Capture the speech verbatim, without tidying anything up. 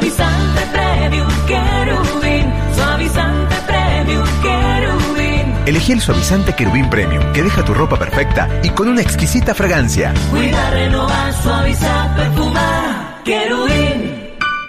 Suavizante Premium Querubín. Suavizante Premium Querubín. Elegí el suavizante Querubín Premium, que deja tu ropa perfecta y con una exquisita fragancia. Cuida, renovar, suavizar, perfumar. Querubín.